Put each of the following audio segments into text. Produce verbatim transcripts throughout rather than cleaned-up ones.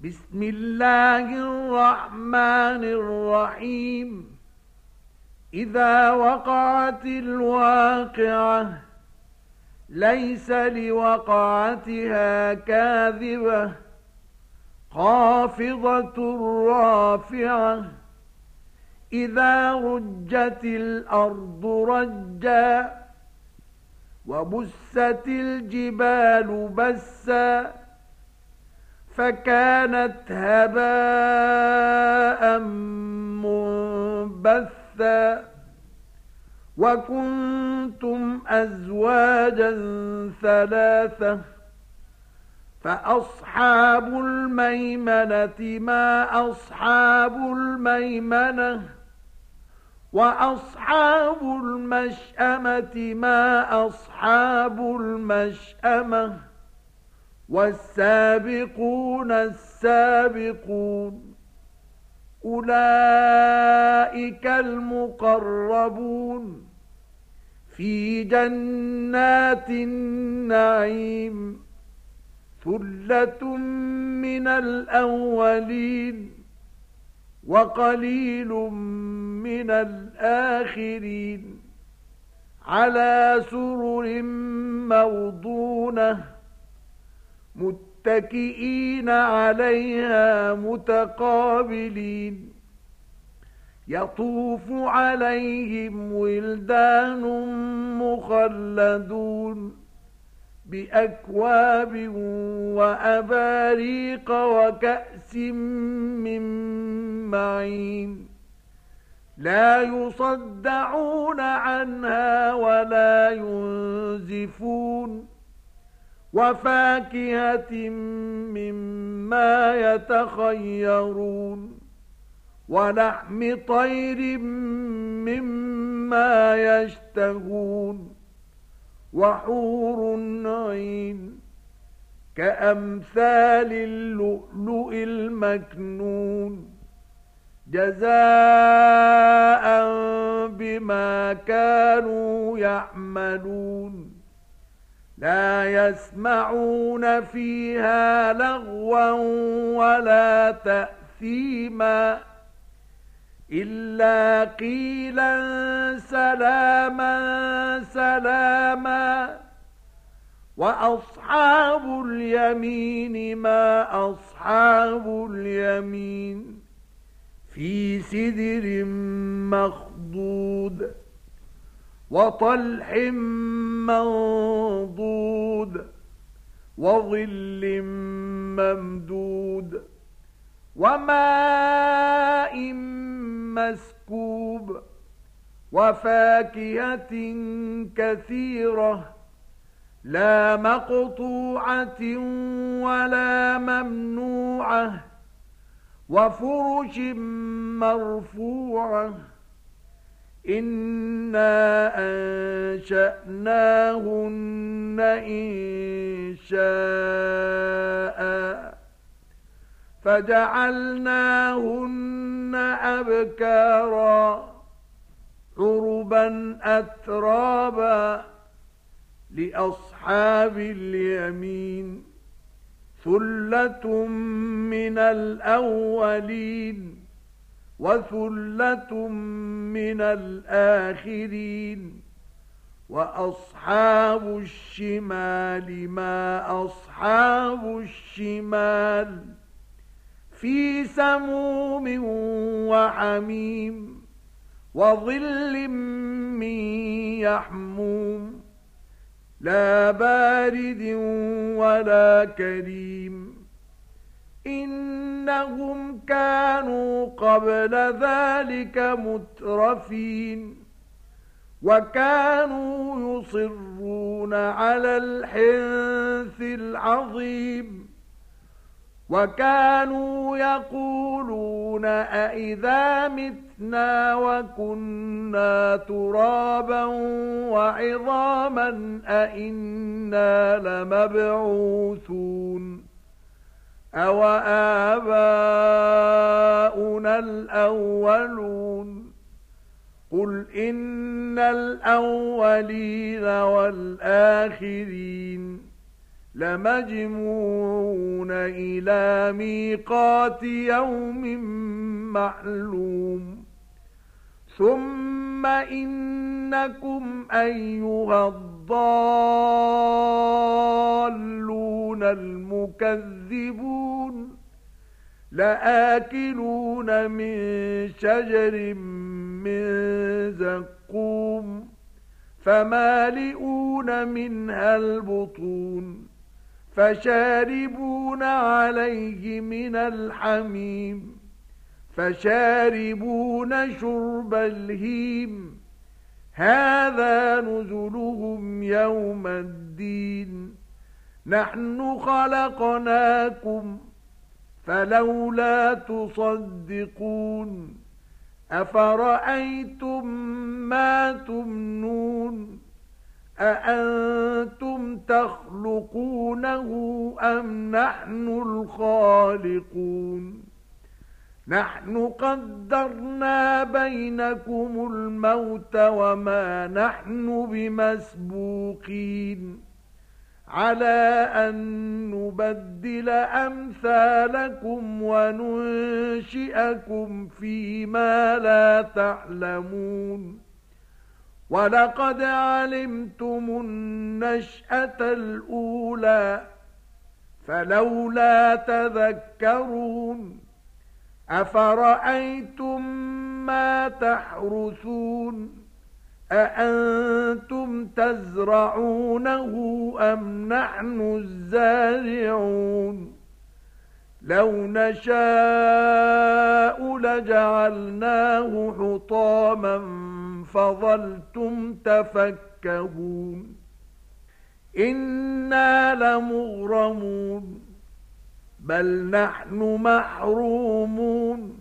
بسم الله الرحمن الرحيم إذا وقعت الواقعة ليس لوقعتها كاذبة خافضة رافعة إذا رجت الأرض رجا وبست الجبال بسا فكانت هباء منبثا وكنتم أزواجا ثلاثة فأصحاب الميمنة ما أصحاب الميمنة وأصحاب المشأمة ما أصحاب المشأمة والسابقون السابقون أولئك المقربون في جنات النعيم ثلة من الأولين وقليل من الآخرين على سرر موضونة متكئين عليها متقابلين يطوف عليهم ولدان مخلدون بأكواب وأباريق وكأس من معين لا يصدعون عنها ولا ينزفون وفاكهة مما يتخيرون ولحم طير مما يشتهون وحور عين كأمثال اللؤلؤ المكنون جزاء بما كانوا يعملون لا يسمعون فيها لغوا ولا تأثيما إلا قيلا سلاما سلاما وأصحاب اليمين ما أصحاب اليمين في سدر مخضود وطلح منضود وظل ممدود وماء مسكوب وفاكهة كثيرة لا مقطوعة ولا ممنوعة وفرش مرفوعة إنا أنشأناهن إنشاء فجعلناهن أبكارا عربا أترابا لأصحاب اليمين ثلة من الأولين وثلة من الآخرين وأصحاب الشمال ما أصحاب الشمال في سموم وحميم وظل من يحموم لا بارد ولا كريم إنهم كانوا قبل ذلك مترفين وكانوا يصرون على الحنث العظيم وكانوا يقولون أئذا متنا وكنا ترابا وعظاما أئنا لمبعوثون أو آباؤنا الأولون قل إن الأولين والآخرين لمجموعون إلى ميقات يوم معلوم ثم إنكم أيها الضالون المكذبون لآكلون من شجر من زقوم فمالئون منها البطون فشاربون عليه من الحميم فشاربون شرب الهيم هذا نزلهم يوم الدين نحن خلقناكم فلولا تصدقون أفرأيتم ما تمنون أأنتم تخلقونه أم نحن الخالقون نحن قدرنا بينكم الموت وما نحن بمسبوقين على أن نبدل أمثالكم وننشئكم فيما لا تعلمون ولقد علمتم النشأة الأولى فلولا تذكرون أفرأيتم ما تحرثون أأنتم تزرعونه أم نحن الزارعون لو نشاء لجعلناه حطاما فظلتم تفكهون إنا لمغرمون بل نحن محرومون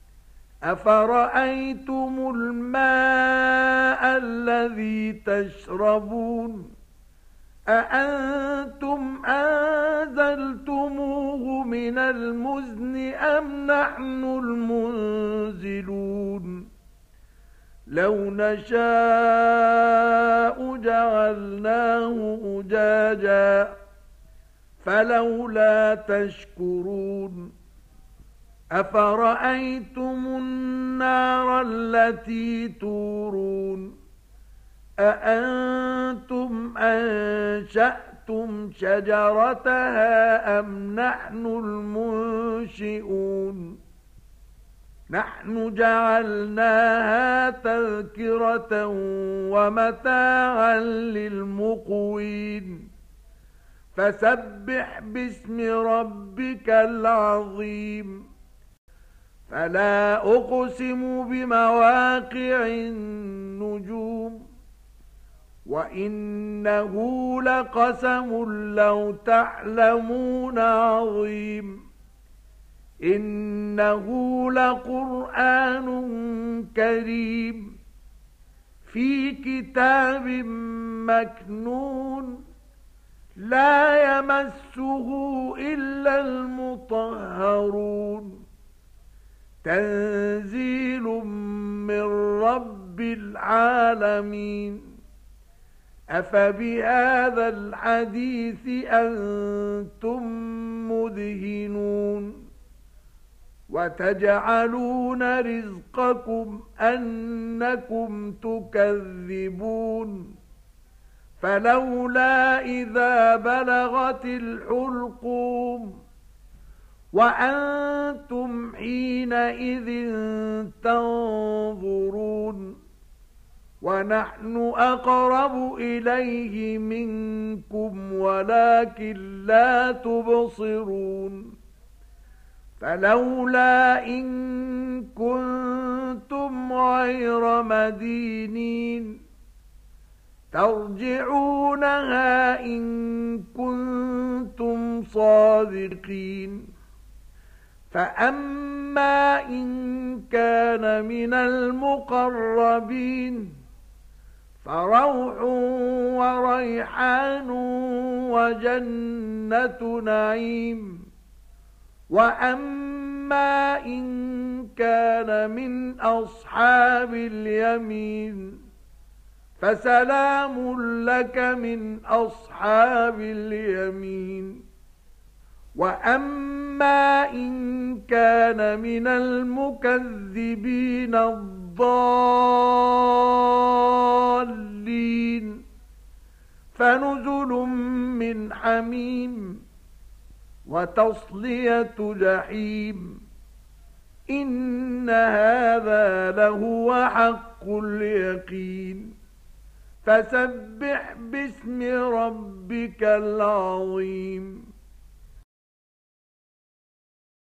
أفرأيتم الماء الذي تشربون أأنتم أنزلتموه من المزن أم نحن المنزلون لو نشاء جعلناه أجاجا فلولا تشكرون أفرأيتم النار التي تورون أأنتم أنشأتم شجرتها أم نحن المنشئون نحن جعلناها تذكرة ومتاعا للمقوين فسبح باسم ربك العظيم فلا أقسم بمواقع النجوم وإنه لقسم لو تعلمون عظيم إنه لقرآن كريم في كتاب مكنون لا يمسه إلا المطهرون تنزيل من رب العالمين أفبهذا الحديث أنتم مدهنون وتجعلون رزقكم أنكم تكذبون فلولا إذا بلغت الحلقوم وأنتم حينئذ تنظرون ونحن أقرب إليه منكم ولكن لا تبصرون فلولا إن كنتم غير مدينين ترجعونها إن كنتم صادقين فأما إن كان من المقربين فروح وريحان وجنة نعيم وأما إن كان من أصحاب اليمين فسلام لك من أصحاب اليمين وأما إن كان من المكذبين الضالين فنزل من حميم وتصلية جحيم إن هذا لهو حق اليقين فسبح باسم ربك العظيم